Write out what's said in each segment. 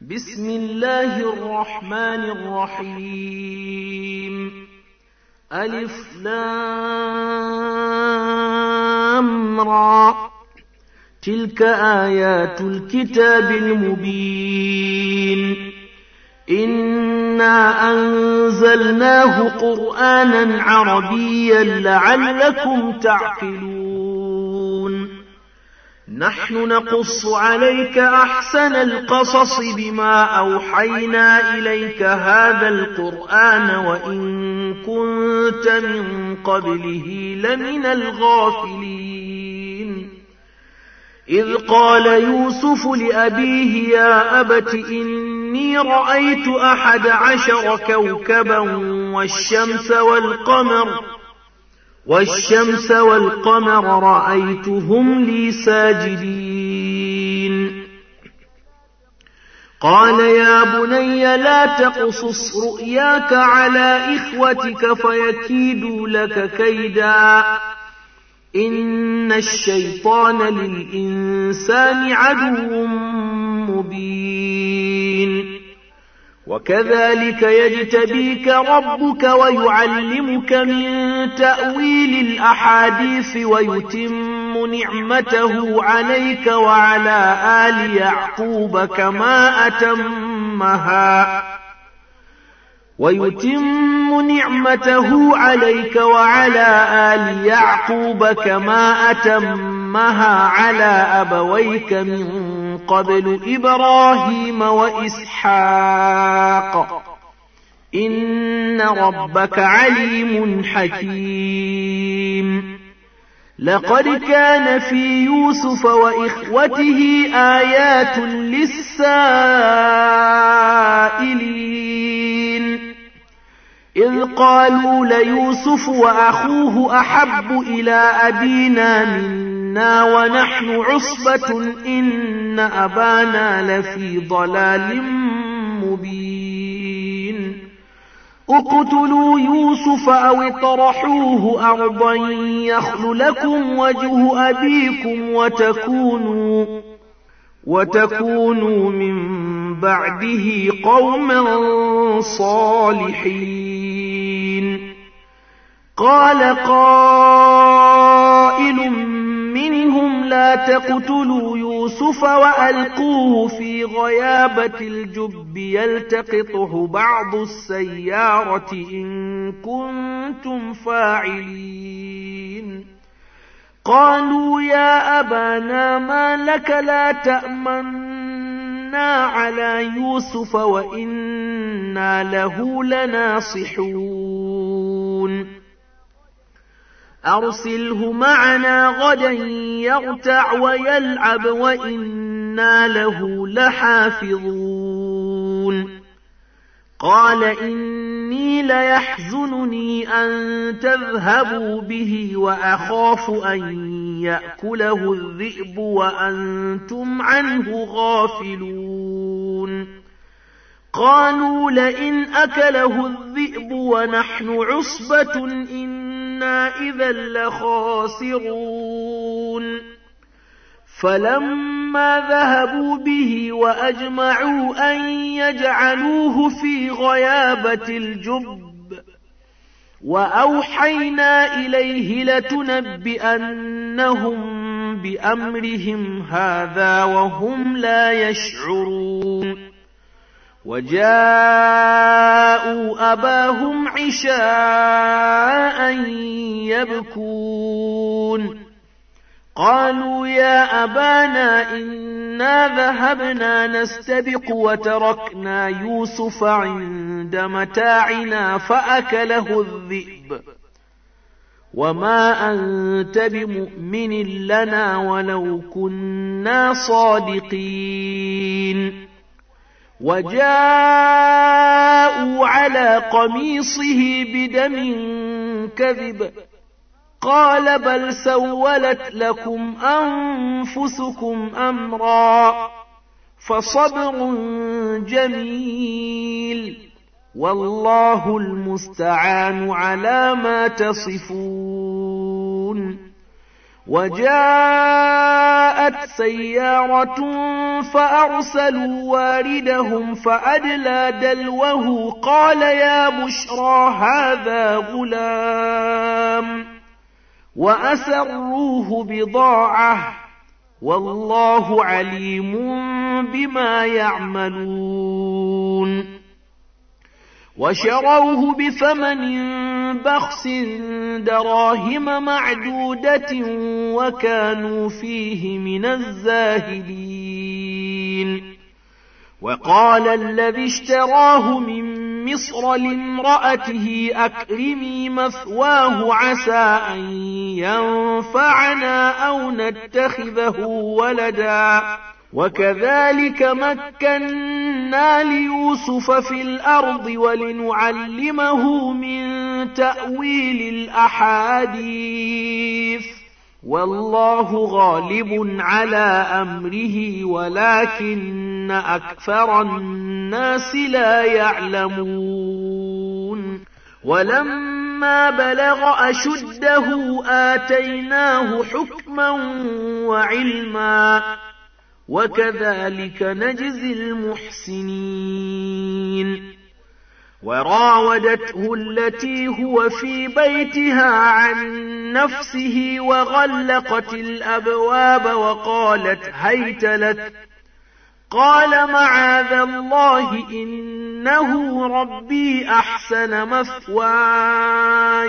بسم الله الرحمن الرحيم ألف لام را تلك آيات الكتاب المبين إنا أنزلناه قرآنا عربيا لعلكم تعقلون نحن نقص عليك أحسن القصص بما أوحينا إليك هذا القرآن وإن كنت من قبله لمن الغافلين إذ قال يوسف لأبيه يا أبت إني رأيت 11 كوكبا والشمس والقمر رأيتهم لي ساجدين قال يا بني لا تقصص رؤياك على إخوتك فيكيدوا لك كيدا إن الشيطان للإنسان عدو مبين وكذلك يجتبيك ربك ويعلمك من تأويل الأحاديث ويتم نعمته عليك وعلى آل يعقوب كما أتمها على أبويك من قبل إبراهيم وإسحاق إن ربك عليم حكيم لقد كان في يوسف وإخوته آيات للسائلين إذ قالوا ليوسف وأخوه أحب إلى أبينا منا ونحن عصبة إن أبانا لفي ضلال مبين اقتلوا يوسف أو اطرحوه أرضا يخل لكم وجه أبيكم وتكونوا من بعده قوما صالحين قال قائل منهم لا تقتلوا يوسف وألقوه في غيابة الجب يلتقطه بعض السيارة إن كنتم فاعلين قالوا يا أبانا ما لك لا تأمنا على يوسف وإنا له لناصحون أرسله معنا غدا يرتع ويلعب وإنا له لحافظون قال إني ليحزنني أن تذهبوا به وأخاف أن يأكله الذئب وأنتم عنه غافلون قالوا لئن أكله الذئب ونحن عصبة إنا إذا لخاسرون فلما ذهبوا به وأجمعوا أن يجعلوه في غيابة الجب وأوحينا إليه لتنبئنهم بأمرهم هذا وهم لا يشعرون وجاءوا أباهم عشاء يبكون قالوا يا أبانا إنا ذهبنا نستبق وتركنا يوسف عند متاعنا فأكله الذئب وما أنت بمؤمن لنا ولو كنا صادقين وجاءوا على قميصه بدم كذب قال بل سولت لكم أنفسكم أمرا فصبر جميل والله المستعان على ما تصفون وجاءت سيارة فأرسلوا واردهم فأدلى دلوه قال يا بشرى هذا غلام وأسروه بضاعة والله عليم بما يعملون وشروه بثمن بخس دراهم معدودة وكانوا فيه من الزاهدين وقال الذي اشتراه من مصر لامرأته أكرمي مثواه عسى أن ينفعنا أو نتخذه ولدا وكذلك مكنا ليوسف في الأرض ولنعلمه من تأويل الأحاديث والله غالب على أمره ولكن أكثر الناس لا يعلمون ولما بلغ أشده آتيناه حكما وعلما وكذلك نجزي المحسنين وراودته التي هو في بيتها عن نفسه وغلقت الأبواب وقالت هيت لك قال معاذ الله إنه ربي أحسن مثواي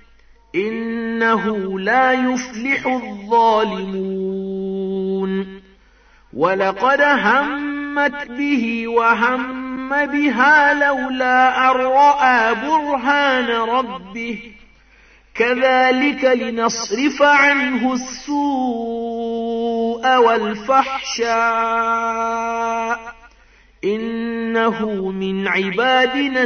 إنه لا يفلح الظالمون ولقد همت به وهم بها لولا أن رأى برهان ربه كذلك لنصرف عنه السوء والفحشاء إنه من عبادنا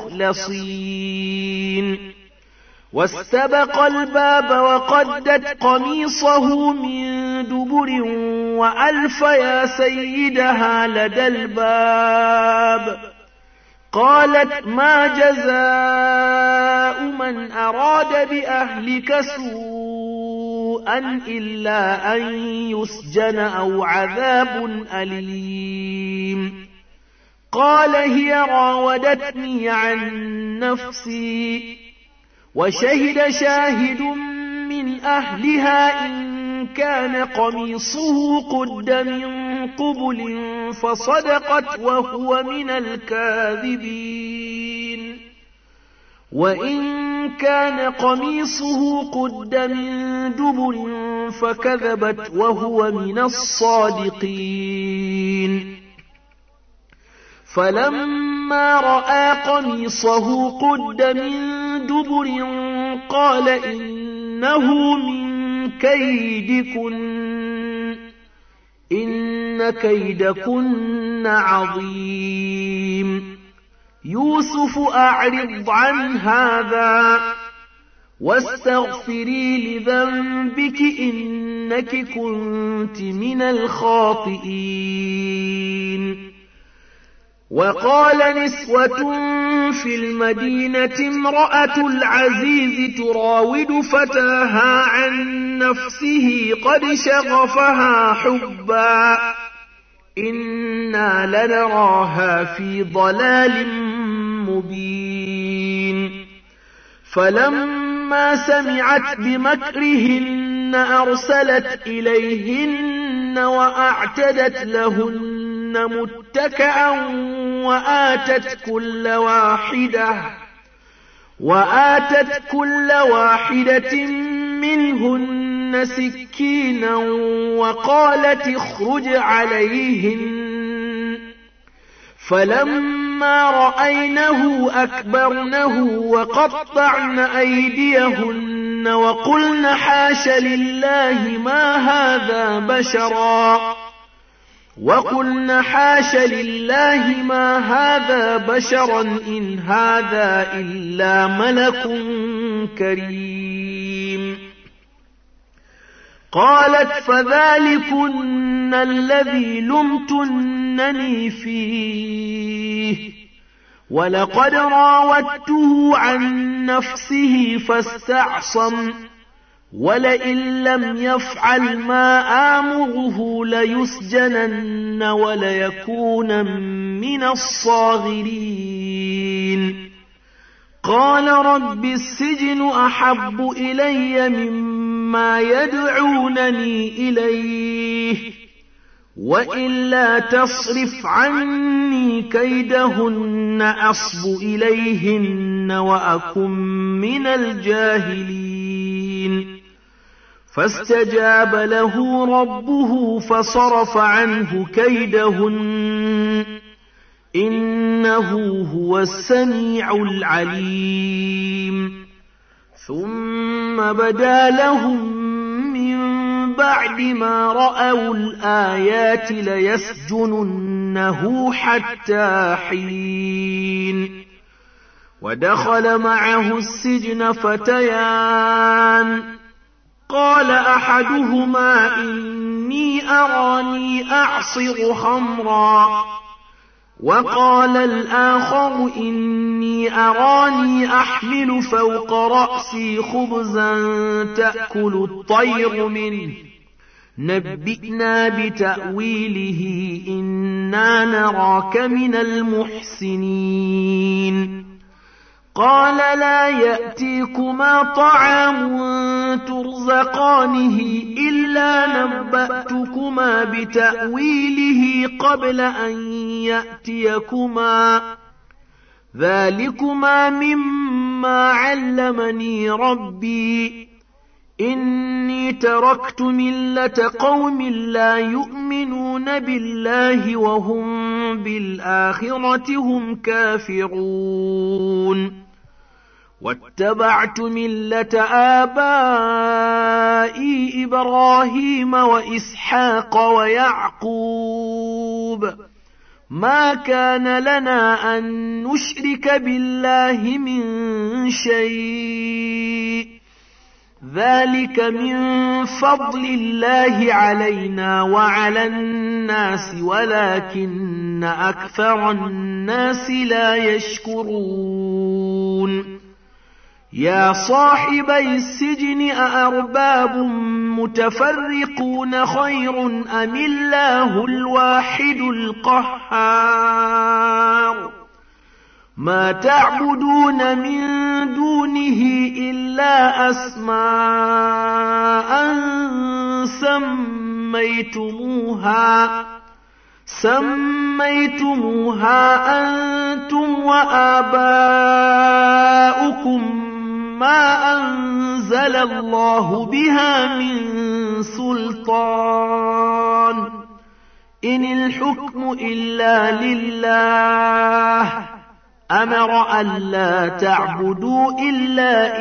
المخلصين واستبق الباب وقدت قميصه من دبر وألف يا سيدها لدى الباب قالت ما جزاء من أراد بأهلك سوءا إلا أن يسجن أو عذاب أليم قال هي راودتني عن نفسي وشهد شاهد من أهلها إن كان قميصه قد من قبل فصدقت وهو من الكاذبين وإن كان قميصه قد من دبر فكذبت وهو من الصادقين فلما رأى قميصه قد من دبر قال إنه من كيدكن إن كيدكن عظيم يوسف أعرض عن هذا واستغفري لذنبك إنك كنت من الخاطئين وقال نسوة في المدينة امرأة العزيز تراود فتاها عن نفسه قد شغفها حبا إنا لنراها في ضلال مبين فلما سمعت بمكرهن أرسلت إليهن وأعتدت لهن متكئا وآتت كل واحدة منهن سكينا وقالت اخرج عليهن فلما رأينه أكبرنه وقطعن أيديهن وقلن حاش لله ما هذا بشرا إن هذا إلا ملك كريم قالت فذلكن الذي لمتنني فيه ولقد راودته عن نفسه فاستعصم ولئن لم يفعل ما آمره ليسجنن وليكونن من الصاغرين. قال رب السجن أحب إلي مما يدعونني إليه وإلا تصرف عني كيدهن أصب إليهن وأكن من الجاهلين. فاستجاب له ربه فصرف عنه كيدهن إنه هو السميع العليم. ثم بدا لهم من بعد ما رأوا الآيات ليسجننه حتى حين. ودخل معه السجن فتيان قال أحدهما إني أراني أعصر خمرا وقال الآخر إني أراني أحمل فوق رأسي خبزا تأكل الطير منه نبئنا بتأويله إنا نراك من المحسنين. قال لا يأتيكما طعام ترزقانه إلا نبأتكما بتأويله قبل أن يأتيكما ذلكما مما علمني ربي إني تركت ملة قوم لا يؤمنون بالله وهم بالآخرة هم كافرون. واتبعت ملة آبائي إبراهيم وإسحاق ويعقوب ما كان لنا أن نشرك بالله من شيء ذلك من فضل الله علينا وعلى الناس ولكن أكثر الناس لا يشكرون. يا صاحبي السجن أأرباب متفرقون خير أم الله الواحد القهار. ما تعبدون من دونه إلا أسماء سميتموها أنتم وآباؤكم ما أنزل الله بها من سلطان إن الحكم إلا لله أمر ألا تعبدوا إلا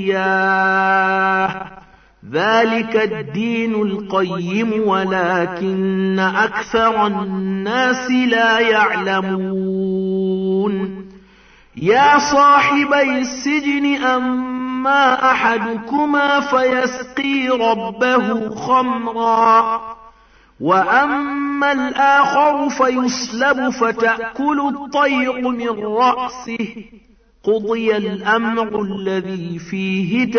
إياه ذلك الدين القيم ولكن أكثر الناس لا يعلمون. يا صاحبي السجن أما أحدكما فيسقي ربه خمرا وأما الآخر فيصلب فتأكل الطير من رأسه قضي الأمر الذي فيه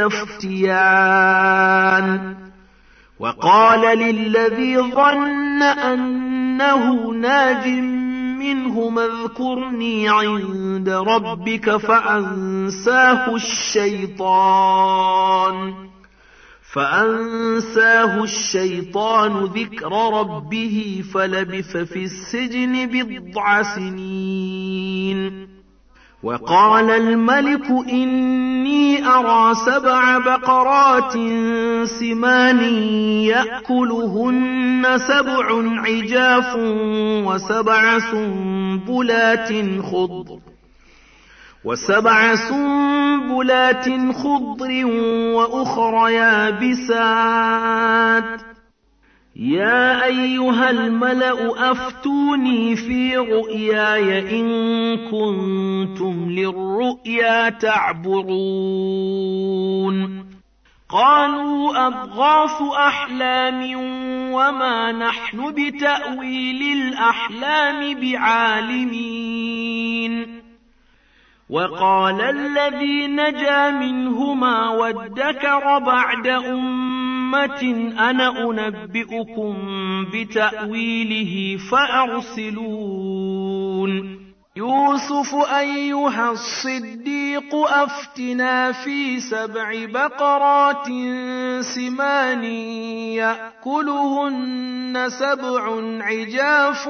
تستفتيان. وقال للذي ظن أنه ناج منه اذكرني عند ربك فأنساه الشيطان ذكر ربه فلبث في السجن بضع سنين. وقال الملك إني أرى 7 بقرات سمان يأكلهن 7 عجاف و7 سنبلات خضر وأخر يابسات. يا أيها الملأ أفتوني في رؤياي إن كنتم للرؤيا تعبرون. قالوا أضغاث أحلام وما نحن بتأويل الأحلام بعالمين. وقال الذي نجا منهما وادكر بعد أمة أنا أنبئكم بتأويله فأرسلون يوسف أيها الصديق أفتنا في 7 بقرات سمان يأكلهن 7 عجاف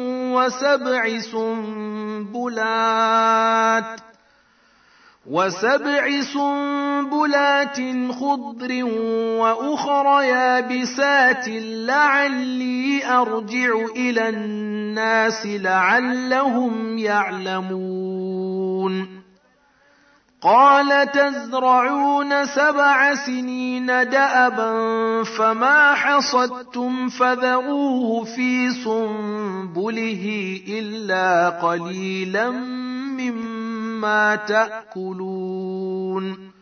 وسبع سنبلات خضر وأخر يابسات لعلي أرجع إلى الناس لعلهم يعلمون قال تزرعون 7 سنين دأبا فما حصدتم فذروه في سنبله إلا قليلا مما تأكلون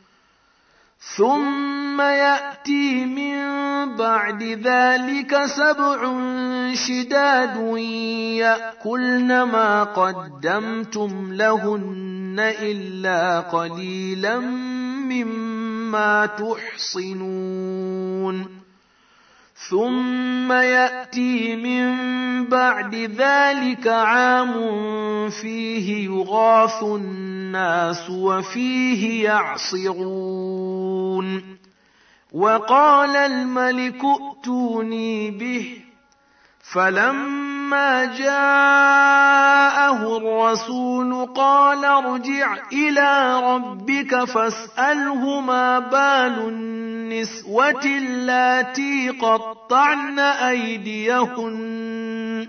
ثم يأتي من بعد ذلك 7 شداد يأكلن ما قدمتم لهن إلا قليلا مما تحصنون ثم يأتي من بعد ذلك عام فيه يغاث الناس وفيه يعصرون وقال الملك ائتوني به فلما جاءه الرسول قال ارجع إلى ربك فاسأله ما بال النسوة اللاتي قطعن أيديهن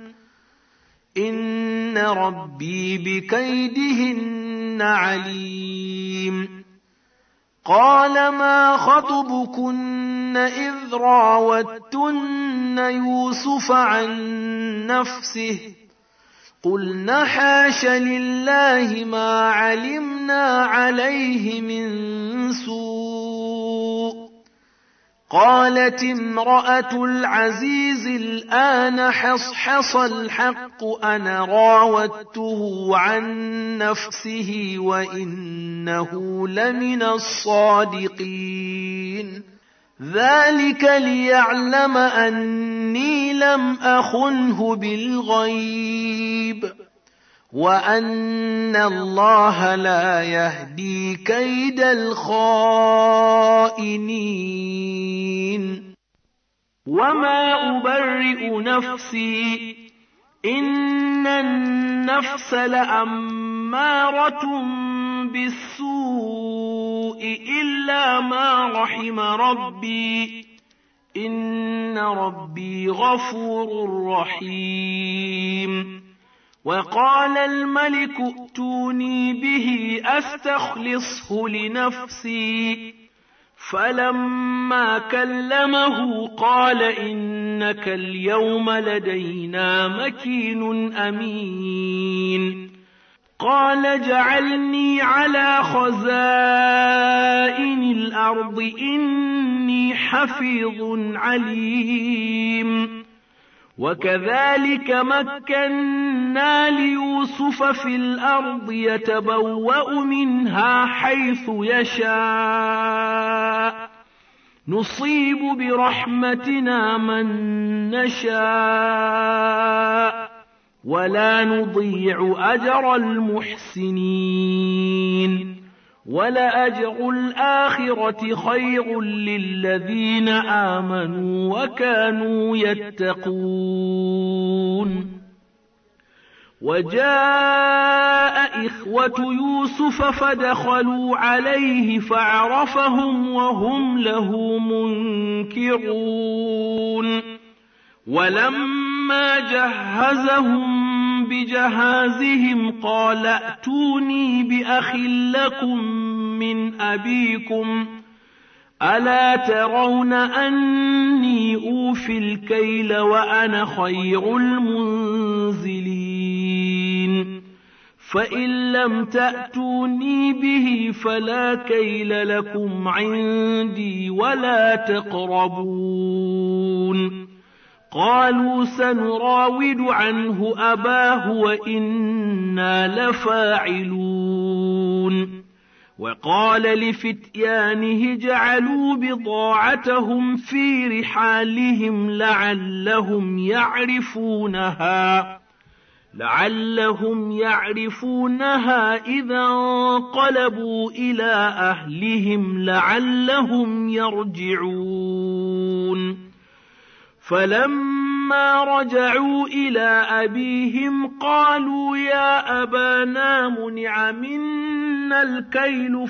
إن ربي بكيدهن عليم قال ما خطبكن إذ راوتن يوسف عن نفسه قلن حاش لله ما علمنا عليه من سوء قالت امرأة العزيز الآن حصحص الحق أنا راودته عن نفسه وإنه لمن الصادقين ذلك ليعلم أني لم أخنه بالغيب وأن الله لا يهدي كيد الخائنين وما أبرئ نفسي إن النفس لأمارة بالسوء إلا ما رحم ربي إن ربي غفور رحيم وقال الملك ائتوني به أستخلصه لنفسي فلما كلمه قال إنك اليوم لدينا مكين أمين قال اجعلني على خزائن الأرض إني حفيظ عليم وكذلك مكنا ليوسف في الأرض يتبوأ منها حيث يشاء نصيب برحمتنا من نشاء ولا نضيع أجر المحسنين ولأجر الآخرة خير للذين آمنوا وكانوا يتقون وجاء إخوة يوسف فدخلوا عليه فعرفهم وهم له منكرون ولما جهزهم بجهازهم قال ائتوني بأخ لكم من أبيكم ألا ترون أني أوفي الكيل وأنا خير المنزلين فإن لم تأتوني به فلا كيل لكم عندي ولا تقربون قالوا سنراود عنه أباه وإنا لفاعلون وقال لفتيانه جعلوا بضاعتهم في رحالهم لعلهم يعرفونها إذا انقلبوا إلى أهلهم لعلهم يرجعون فلما رجعوا إلى أبيهم قالوا يا أبانا منع منا الكيل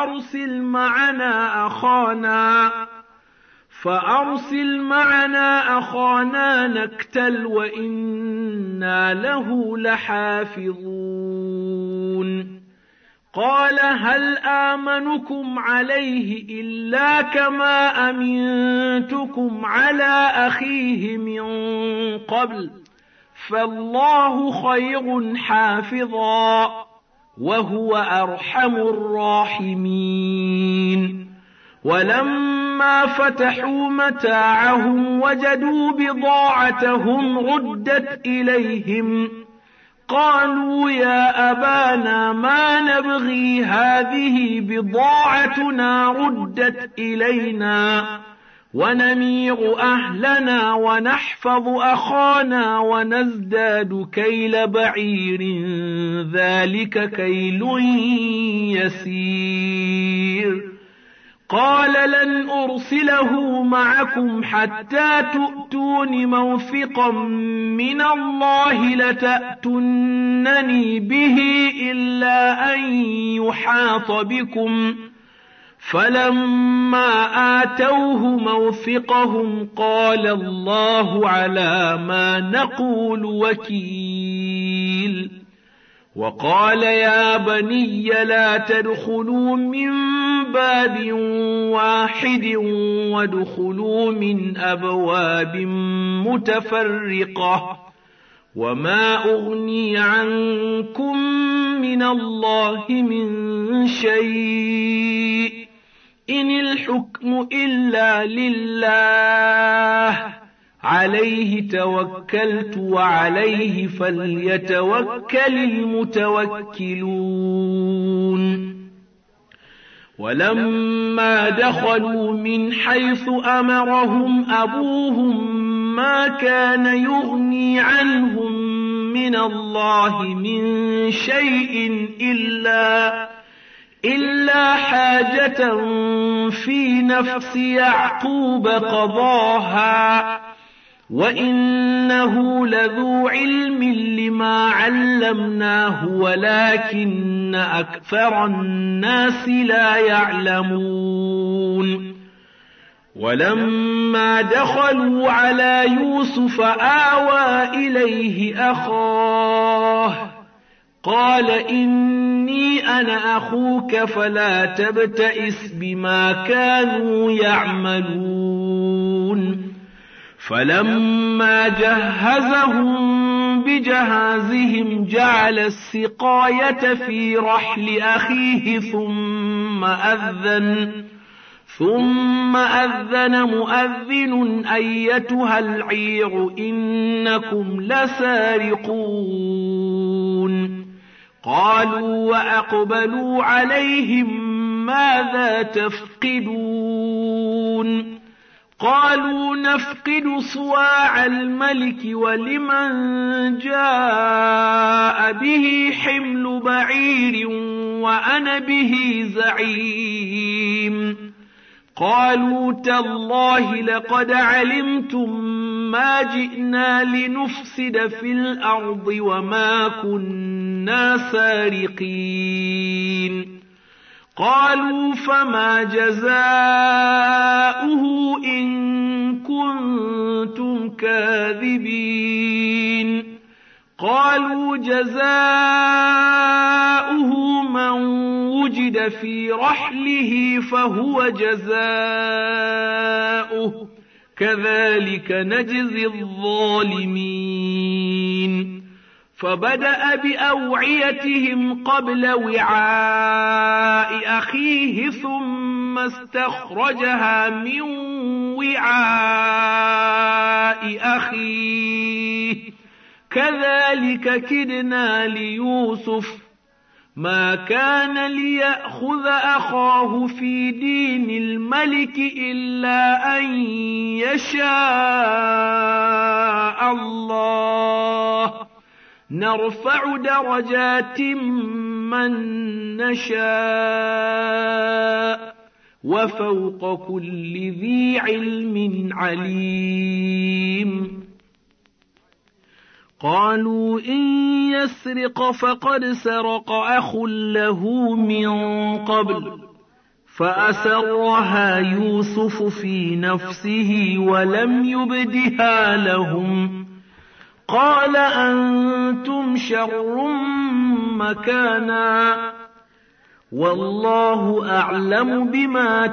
فأرسل معنا أخانا نكتل وإنا له لحافظون قال هل آمنكم عليه إلا كما أمنتكم على أخيه من قبل فالله خير حافظا وهو أرحم الراحمين ولما فتحوا متاعهم وجدوا بضاعتهم ردت إليهم قالوا يا أبانا ما نبغي هذه بضاعتنا ردت إلينا ونمير أهلنا ونحفظ أخانا ونزداد كيل بعير ذلك كيل يسير قال لن أرسله معكم حتى تؤتون موثقا من الله لتأتونني به إلا أن يحاط بكم فلما آتوه موثقهم قال الله على ما نقول وكيل وقال يا بني لا تدخلوا من باب واحد وادخلوا من أبواب متفرقة وما أغني عنكم من الله من شيء إن الحكم إلا لله عليه توكلت وعليه فليتوكل المتوكلون ولما دخلوا من حيث أمرهم أبوهم ما كان يغني عنهم من الله من شيء إلا حاجة في نفس يعقوب قضاها وإنه لذو علم لما علمناه ولكن أكثر الناس لا يعلمون ولما دخلوا على يوسف آوى إليه أخاه قال إني أنا أخوك فلا تبتئس بما كانوا يعملون فلما جهزهم بجهازهم جعل السقاية في رحل أخيه ثم أذن مؤذن أيتها العير إنكم لسارقون قالوا وأقبلوا عليهم ماذا تفقدون قالوا نفقد صواع الملك ولمن جاء به حمل بعير وأنا به زعيم قالوا تالله لقد علمتم ما جئنا لنفسد في الأرض وما كنا سارقين قالوا فما جزاؤه إن كنتم كاذبين قالوا جزاؤه من وجد في رحله فهو جزاؤه كذلك نجزي الظالمين فبدأ بأوعيتهم قبل وعاء أخيه ثم ثم استخرجها من وعاء أخيه كذلك كدنا ليوسف ما كان ليأخذ أخاه في دين الملك إلا أن يشاء الله نرفع درجات من نشاء وفوق كل ذي علم عليم قالوا إن يسرق فقد سرق أخ له من قبل فأسرها يوسف في نفسه ولم يبدها لهم قال أنتم شر مكانا والله أعلم بما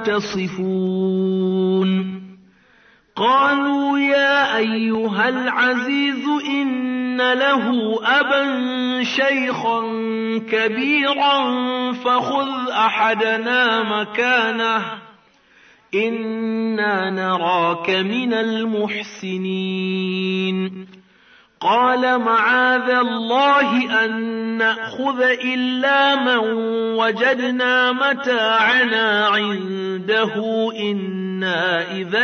تصفون قالوا يا أيها العزيز إن له أبا شيخا كبيرا فخذ أحدنا مكانه إنا نراك من المحسنين قال معاذ الله أن نأخذ إلا من وجدنا متاعنا عنده إنا إذا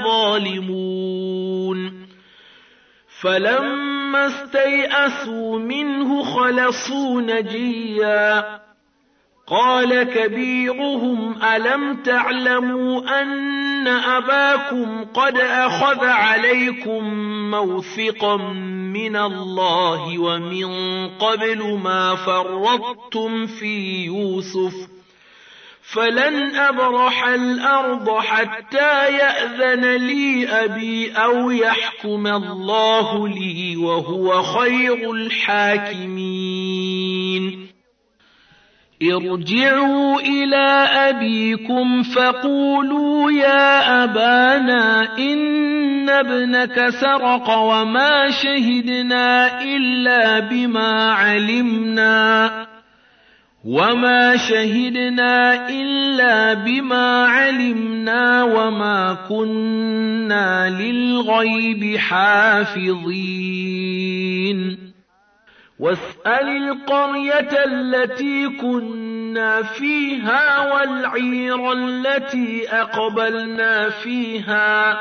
لظالمون فلما استيئسوا منه خلصوا نجيا قال كبيرهم ألم تعلموا أن أباكم قد أخذ عليكم موثقا من الله ومن قبل ما فرطتم في يوسف فلن أبرح الأرض حتى يأذن لي أبي أو يحكم الله لي وهو خير الحاكمين ارجعوا إلى أبيكم فقولوا يا أبانا إن ابنك سرق وما شهدنا إلا بما علمنا وما كنا للغيب حافظين واسأل القرية التي كنا فيها والعير التي أقبلنا فيها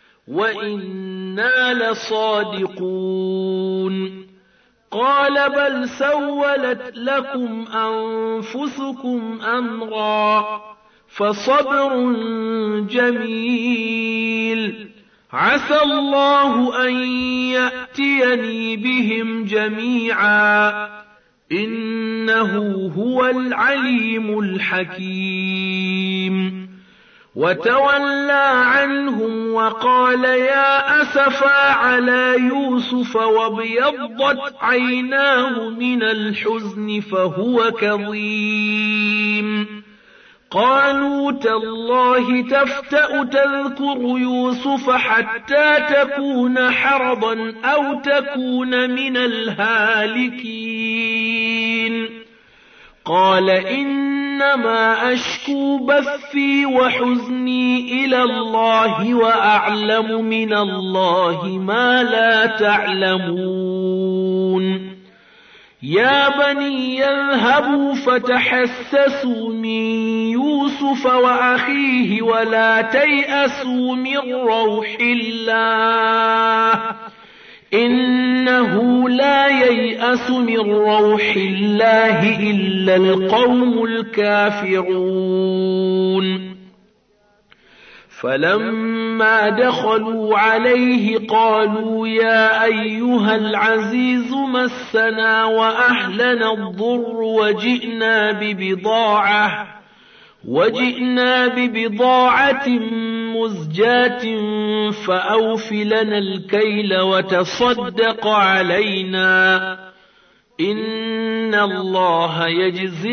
وإنا لصادقون قال بل سولت لكم أنفسكم أمرا فصبر جميل عسى الله أن يأتيني بهم جميعا إنه هو العليم الحكيم وتولى عنهم وقال يا أسفا على يوسف وابيضت عيناه من الحزن فهو كظيم قالوا تالله تفتأ تذكر يوسف حتى تكون حرضا أو تكون من الهالكين قال إنما أشكو بثي وحزني إلى الله وأعلم من الله ما لا تعلمون يا بني يذهبوا فتحسسوا من يوسف وأخيه ولا تيأسوا من روح الله إنه لا ييأس من روح الله إلا القوم الكافرون فلما دخلوا عليه قالوا يا أيها العزيز مسنا وأهلنا الضر وجئنا ببضاعة مزجاة فأوف لنا الكيل وتصدق علينا إن الله يجزي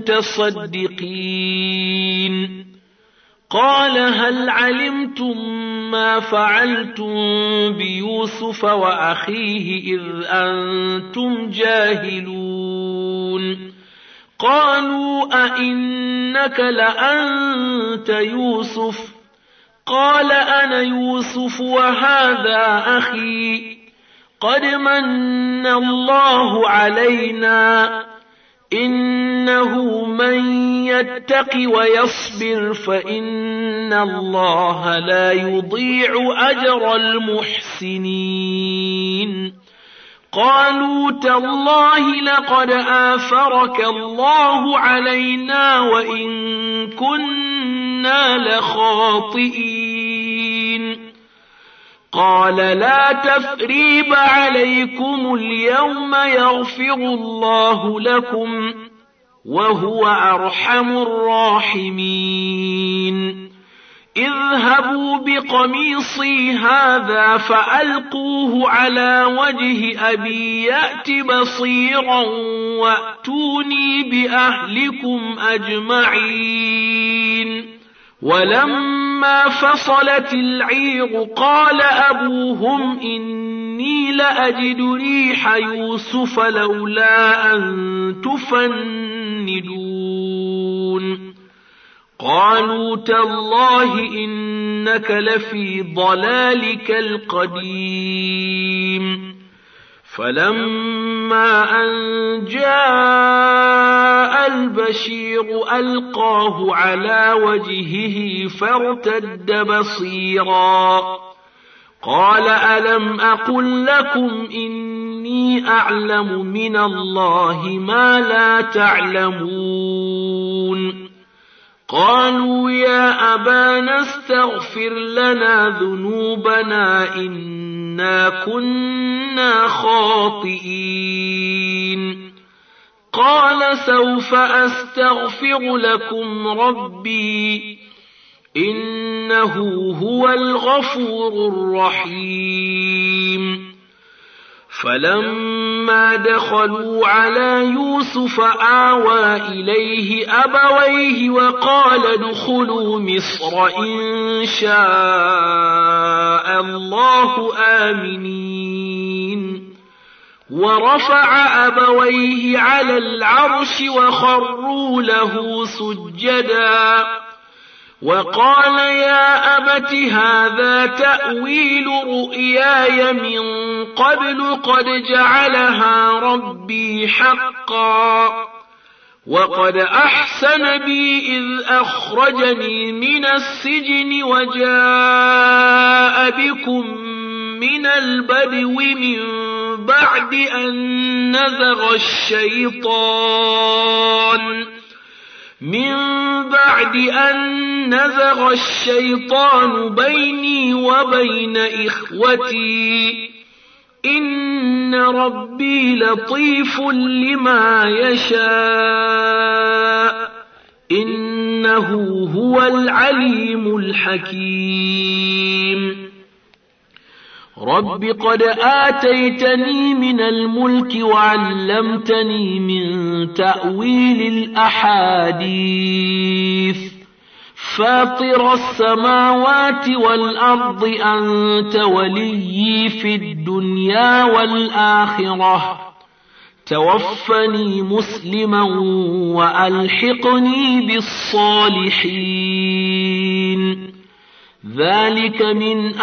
المتصدقين قال هل علمتم ما فعلتم بيوسف وأخيه إذ أنتم جاهلون قالوا أئنك لأنت يوسف؟ قال أنا يوسف وهذا أخي، قد من الله علينا، إنه من يتق ويصبر فإن الله لا يضيع أجر المحسنين. قالوا تالله لقد آثرك الله علينا وإن كنا لخاطئين. قال لا تثريب عليكم اليوم يغفر الله لكم وهو أرحم الراحمين. اذهبوا بقميصي هذا فألقوه على وجه أبي يأت بصيرا وأتوني بأهلكم أجمعين. ولما فصلت العير قال أبوهم إني لأجد ريح يوسف لولا أن تفندون. قالوا تالله إنك لفي ضلالك القديم. فلما أن جاء البشير ألقاه على وجهه فارتد بصيرا. قال ألم أقل لكم إني أعلم من الله ما لا تعلمون. قالوا يا أبانا استغفر لنا ذنوبنا إنا كنا خاطئين. قال سوف أستغفر لكم ربي إنه هو الغفور الرحيم. فلما دخلوا على يوسف آوى إليه أبويه وقال ادخلوا مصر إن شاء الله آمنين. ورفع أبويه على العرش وخروا له سجدا وقال يا أبت هذا تأويل رؤياي من قبل قد جعلها ربي حقا وقد أحسن بي إذ أخرجني من السجن وجاء بكم من البدو من بعد أن نزغ الشيطان بيني وبين إخوتي إن ربي لطيف لما يشاء إنه هو العليم الحكيم. رب قد آتيتني من الملك وعلمتني من تأويل الأحاديث فاطر السماوات والأرض أنت وليي في الدنيا والآخرة توفني مسلما وألحقني بالصالحين. ذلك من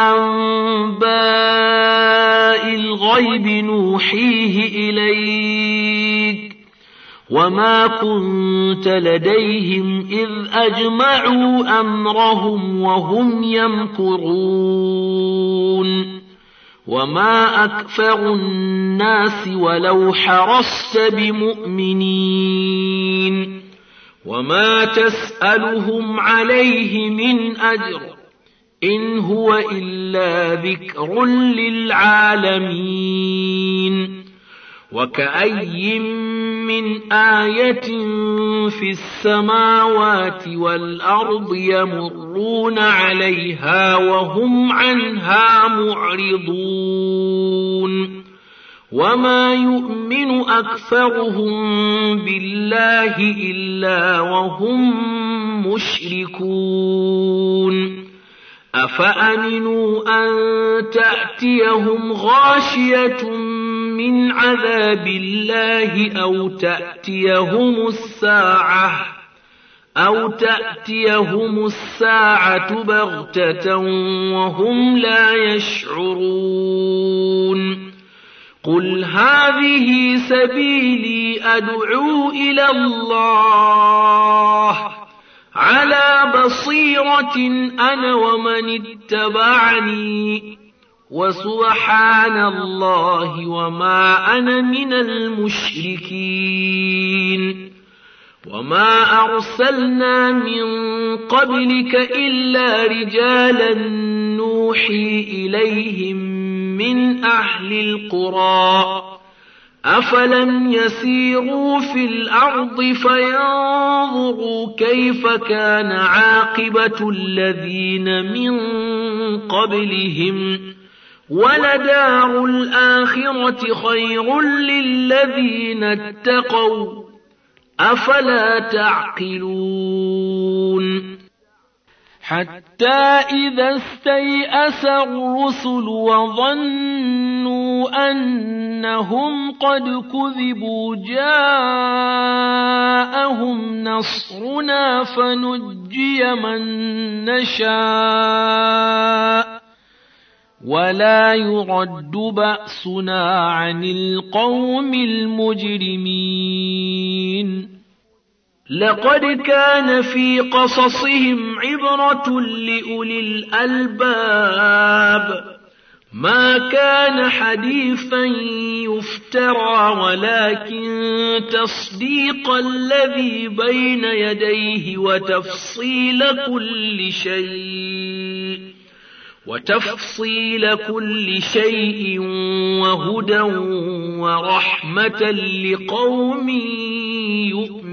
أنباء الغيب نوحيه إليك وما كنت لديهم إذ أجمعوا أمرهم وهم يمكرون. وما أكثر الناس ولو حرصت بمؤمنين وما تسألهم عليه من أجر إن هو إلا ذكر للعالمين. وكأي من آية في السماوات والأرض يمرون عليها وهم عنها معرضون. وما يؤمن أكثرهم بالله إلا وهم مشركون. أفأمنوا أن تأتيهم غاشية من عذاب الله أو تأتيهم الساعة بغتة وهم لا يشعرون قل هذه سبيلي أدعو إلى الله على بصيرة أنا ومن اتبعني وسبحان الله وما أنا من المشركين وما أرسلنا من قبلك إلا رجالا نوحي إليهم من أهل القرى أفلم يسيروا في الأرض فينظروا كيف كان عاقبة الذين من قبلهم ولدار الآخرة خير للذين اتقوا أفلا تعقلون حتى إذا استيأس الرسل وظنوا أنهم قد كذبوا جاءهم نصرنا فنجي من نشاء ولا يرد بأسنا عن القوم المجرمين لقد كان في قصصهم عبرة لأولي الألباب ما كان حديثا يفترى ولكن تصديق الذي بين يديه وتفصيل كل شيء وهدى ورحمة لقوم يؤمنون